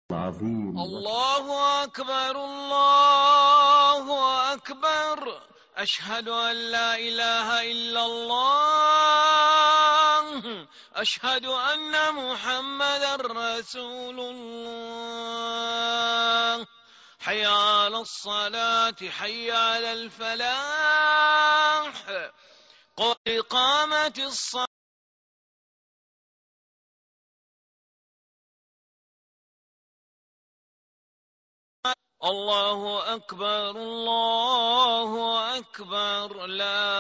العظيم. الله أكبر الله أكبر، أشهد أن لا إله إلا الله، أشهد أن محمدا رسول الله. حي على الصلاة، حي على الفلاح، قد قامت الصلاة. الله أكبر الله أكبر. لا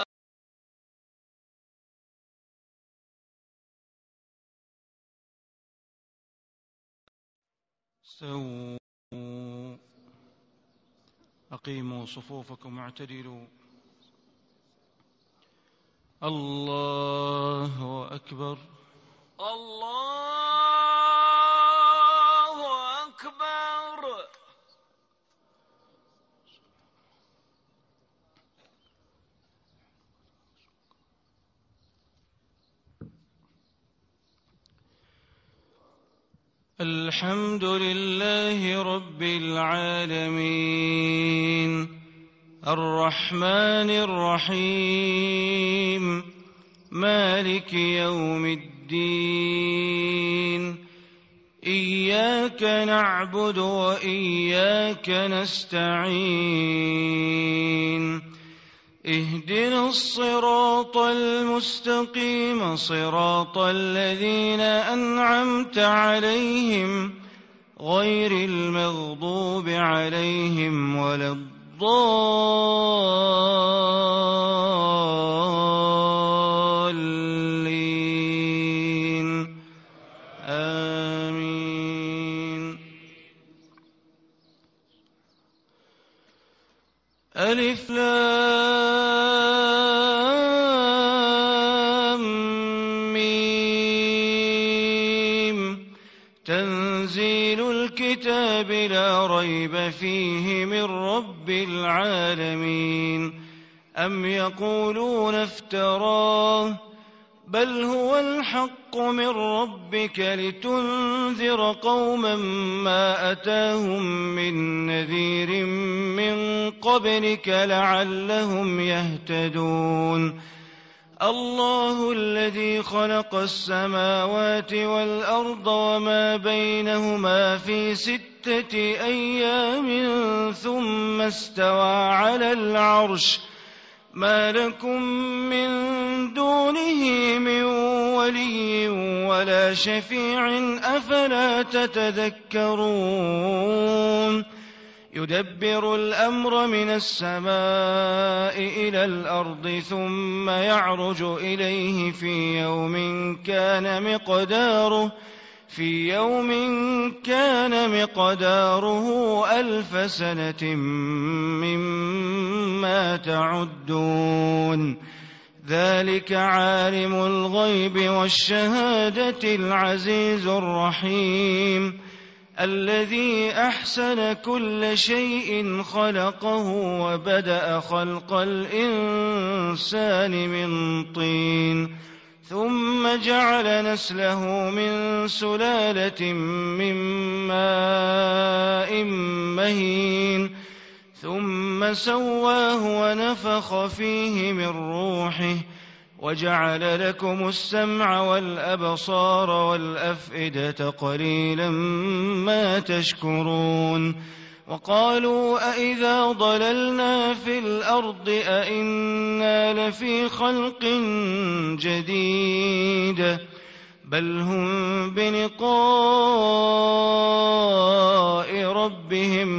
استووا، أقيموا صفوفكم واعتدلوا. الله أكبر الله أكبر. الحمد لله رب العالمين، الرحمن الرحيم، مالك يوم الدين. إياك نعبد وإياك نستعين. اهدنا الصراط المستقيم، صراط الذين أنعمت عليهم غير المغضوب عليهم ولا الضالين. آمين. ألف لام ميم. تنزيل الكتاب لا ريب فيه من رب العالمين. أم يقولون افتراه، بل هو الحق من ربك لتنذر قوما ما أتاهم من نذير من قبلك لعلهم يهتدون. الله الذي خلق السماوات والأرض وما بينهما في 6 أيام ثم استوى على العرش. ما لكم من دونه من ولي ولا شفيع أفلا تتذكرون. يدبر الأمر من السماء إلى الأرض ثم يعرج إليه في يوم كان مقداره 1000 سنة مما تعدون. ذلك عالم الغيب والشهادة العزيز الرحيم، الذي أحسن كل شيء خلقه وبدأ خلق الإنسان من طين، ثم جعل نسله من سلالة من ماء مهين، ثم سواه ونفخ فيه من روحه، وجعل لكم السمع والأبصار والأفئدة قليلا ما تشكرون. وقالوا أإذا ضللنا في الأرض أإنا لفي خلق جديد، بل هم بلقاء ربهم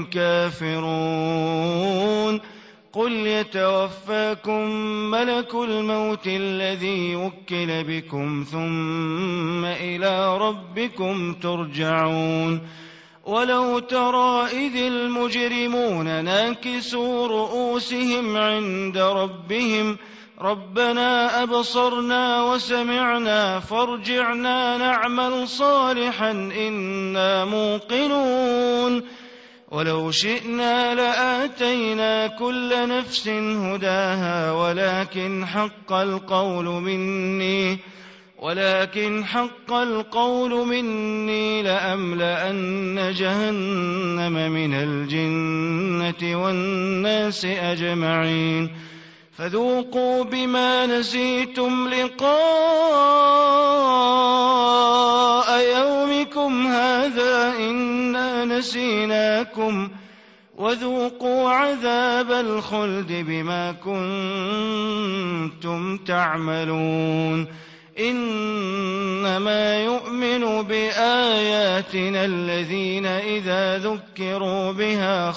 كافرون. قل يتوفاكم ملك الموت الذي وكل بكم ثم إلى ربكم ترجعون. ولو ترى إذ المجرمون ناكسوا رؤوسهم عند ربهم ربنا أبصرنا وسمعنا فارجعنا نعمل صالحا إنا موقنون. ولو شئنا لآتينا كل نفس هداها ولكن حق القول مني ولكن حق القول مني لأملأن جهنم من الجنة والناس أجمعين فذوقوا بما نسيتم لقاء يومكم هذا إنا نسيناكم وذوقوا عذاب الخلد بما كنتم تعملون إنما يؤمن بآياتنا الذين إذا ذكروا بها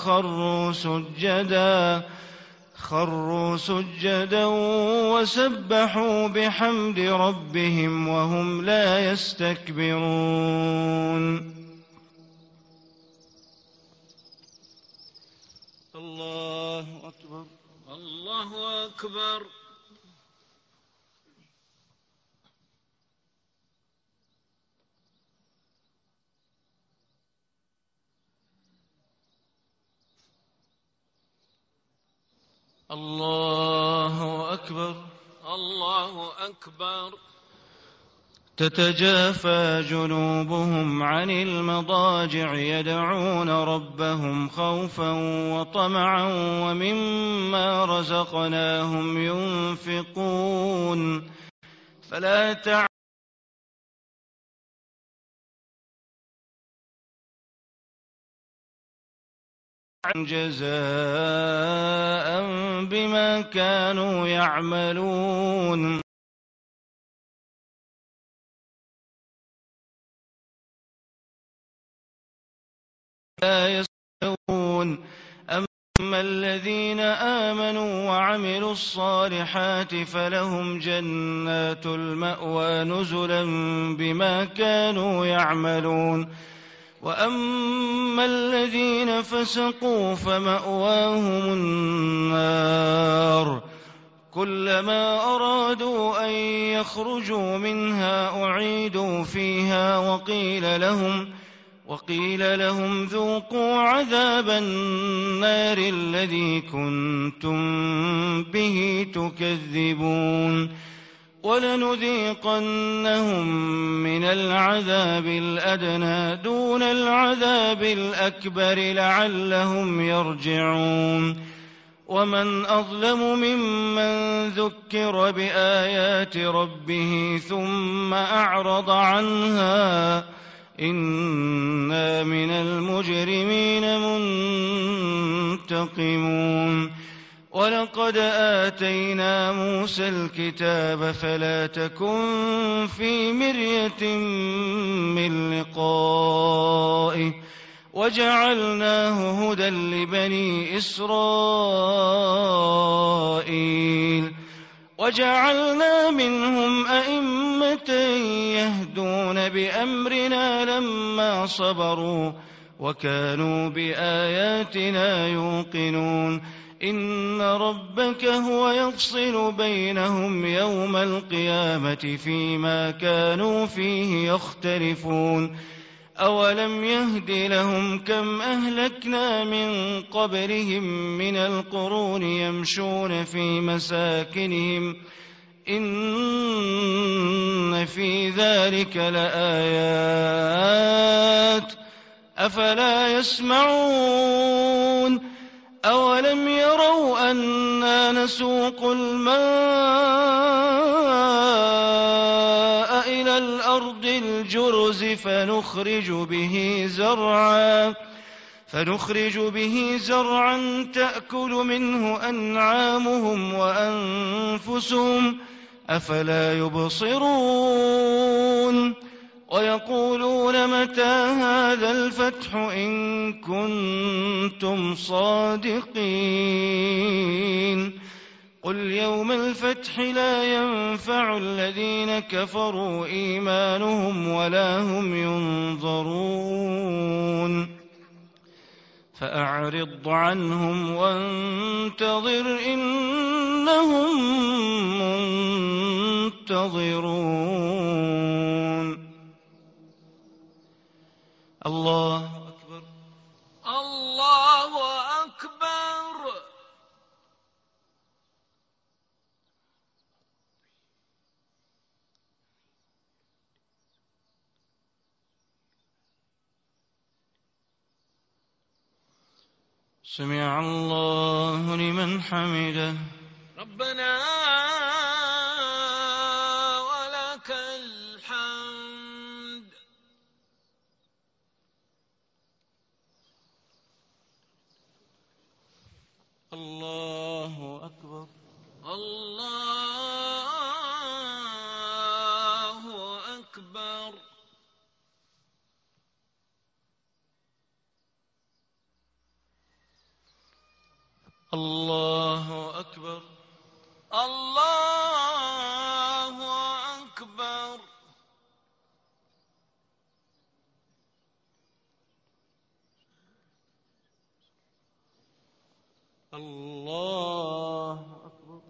خروا سجدا وسبحوا بحمد ربهم وهم لا يستكبرون. الله أكبر. الله أكبر. الله أكبر. الله أكبر. تتجافى جنوبهم عن المضاجع يدعون ربهم خوفا وطمعا ومما رزقناهم ينفقون فلا تعلم جزاء بما كانوا يعملون لا يستوون أما الذين آمنوا وعملوا الصالحات فلهم جنات المأوى نزلا بما كانوا يعملون وأما الذين فسقوا فمأواهم النار كلما أرادوا أن يخرجوا منها أعيدوا فيها وقيل لهم ذوقوا عذاب النار الذي كنتم به تكذبون ولنذيقنهم من العذاب الأدنى دون العذاب الأكبر لعلهم يرجعون ومن أظلم ممن ذكر بآيات ربه ثم أعرض عنها إنا من المجرمين منتقمون ولقد آتينا موسى الكتاب فلا تكن في مرية من لقائه وجعلناه هدى لبني إسرائيل وجعلنا منهم أئمة يهدون بأمرنا لما صبروا وكانوا بآياتنا يوقنون إن ربك هو يفصل بينهم يوم القيامة فيما كانوا فيه يختلفون أولم يهد لهم كم أهلكنا من قبلهم من القرون يمشون في مساكنهم إن في ذلك لآيات أفلا يسمعون أولم يروا أنا نسوق الماء إلى الأرض الجرز فنخرج به زرعا تأكل منه أنعامهم وأنفسهم أفلا يبصرون ويقولون متى هذا الفتح إن كنتم صادقين قل يوم الفتح لا ينفع الذين كفروا إيمانهم ولا هم ينظرون فأعرض عنهم وانتظر إنهم منتظرون. الله أكبر. الله أكبر. الله. الله أكبر. سمع الله لمن حمده. ربنا ولك الحمد. الله أكبر. الله أكبر. الله أكبر. الله أكبر. الله أكبر.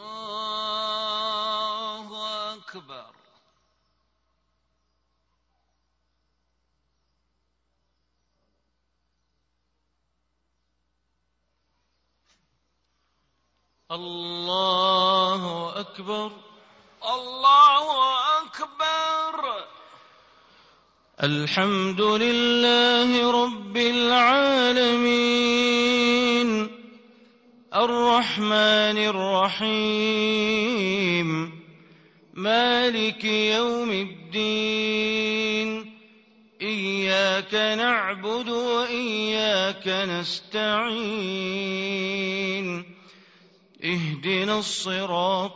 الله أكبر. الله أكبر. الله أكبر. الحمد لله رب العالمين الرحمن الرحيم مالك يوم الدين إياك نعبد وإياك نستعين اهدنا الصراط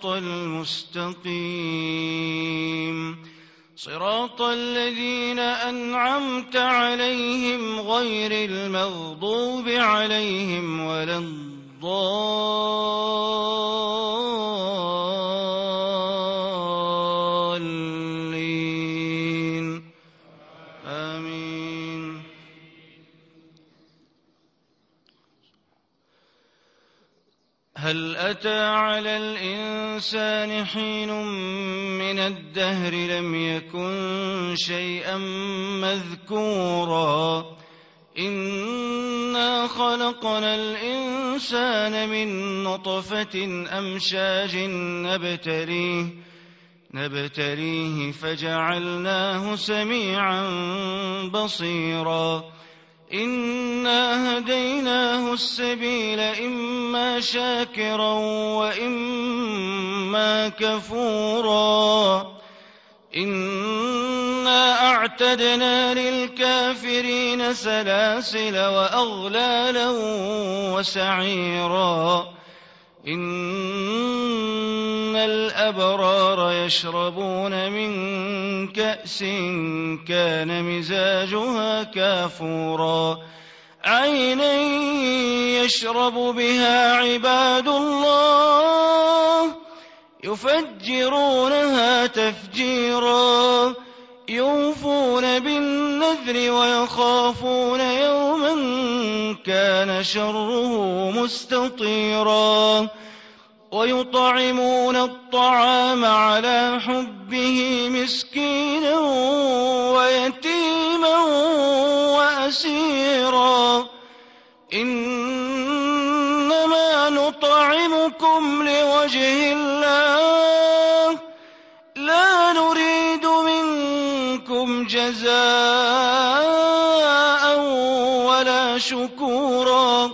المستقيم صراط الذين أنعمت عليهم غير المغضوب عليهم ولا الضالين آمين. هل أتى على الإنسان حين من الدهر لم يكن شيئا مذكورا إنا خلقنا الإنسان من نطفة أمشاج نبتليه فجعلناه سميعا بصيرا إنا هديناه السبيل إما شاكرا وإما كفورا إنا أعتدنا للكافرين سلاسل وأغلالا وسعيرا إن الأبرار يشربون من كأس كان مزاجها كافورا عينا يشرب بها عباد الله يفجرونها تفجيرا يوفون بالنذر ويخافون يوما كان شره مستطيرا ويطعمون الطعام على حبه مسكينا ويتيما وأسيرا إنما نطعمكم لوجه الله لا نريد منكم جزاء ولا شكورا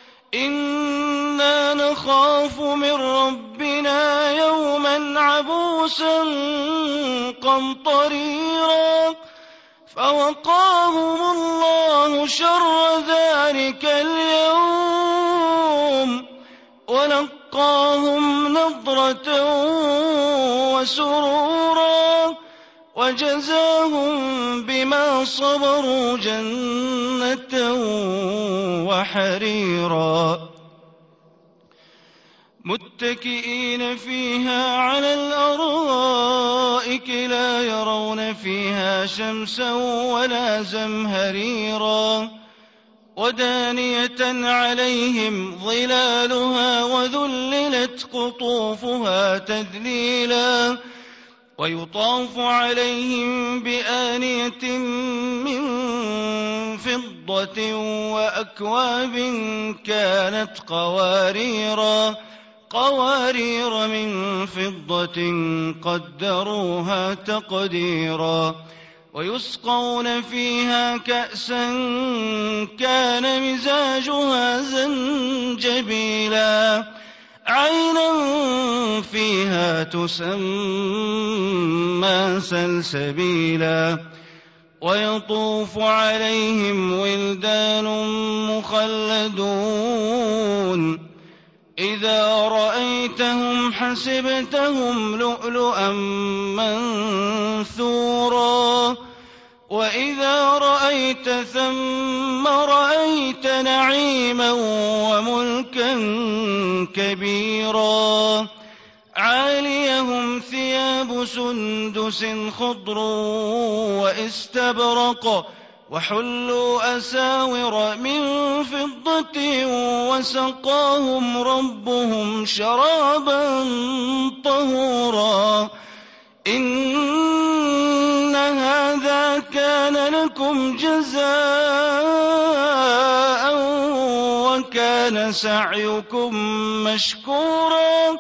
إنا نخاف من ربنا يوما عبوسا قمطريرا فوقاهم الله شر ذلك اليوم ولقاهم نضرة وسرورا وجزاهم بما صبروا جنة وحريرا متكئين فيها على الأرائك لا يرون فيها شمسا ولا زمهريرا ودانية عليهم ظلالها وذللت قطوفها تذليلا ويطاف عليهم بآنية من فضة وأكواب كانت قوارير من فضة قدروها تقديرا ويسقون فيها كأسا كان مزاجها زنجبيلا عينا فيها تسمى سلسبيلا ويطوف عليهم ولدان مخلدون إذا رأيتهم حسبتهم لؤلؤا منثورا وإذا رأيت ثم رأيت نعيما وملكا كبيرا عاليهم ثياب سندس خضر واستبرق وحلوا أساور من فضة وسقاهم ربهم شرابا طهورا إن هذا كان لكم جزاء وكان سعيكم مشكورا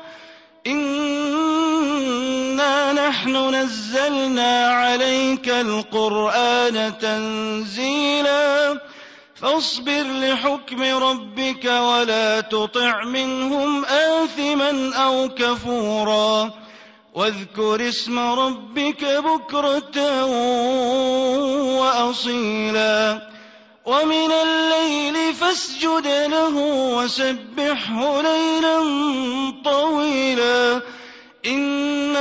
إنا نحن نزلنا عليك القرآن تنزيلا فاصبر لحكم ربك ولا تطع منهم آثما أو كفورا واذكر اسم ربك بكرة وأصيلا ومن الليل فاسجد له وسبحه ليلا طويلا إن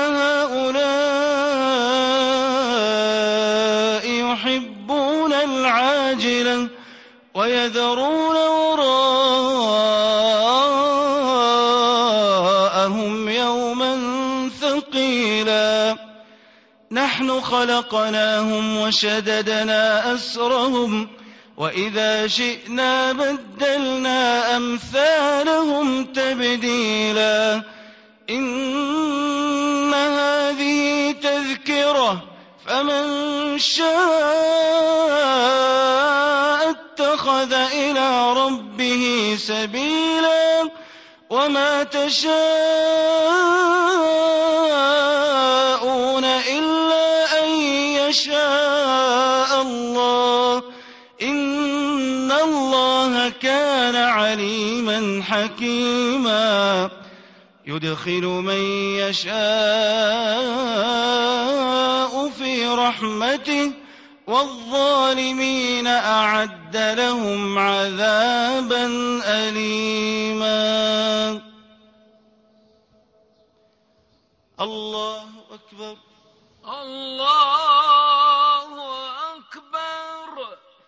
هؤلاء يحبون العاجلة ويذرون وراءهم يوما ثقيلا نحن خلقناهم وشددنا أسرهم وإذا شئنا بدلنا أمثالهم تبديلا إن هذه تذكرة فمن شاء اتخذ إلى ربه سبيلا وما تشاءون إلا أن يشاء الله إن الله كان عليما حكيما يدخل من يشاء في رحمته والظالمين أعد لهم عذابا أليما الله أكبر الله أكبر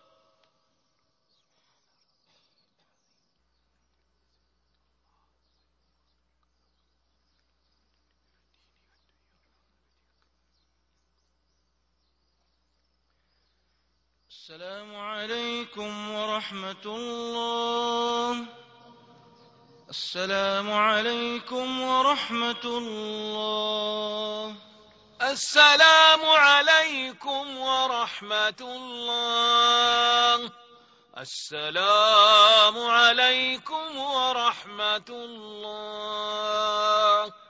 السلام عليكم ورحمة الله السلام عليكم ورحمة الله السلام عليكم ورحمة الله السلام عليكم ورحمة الله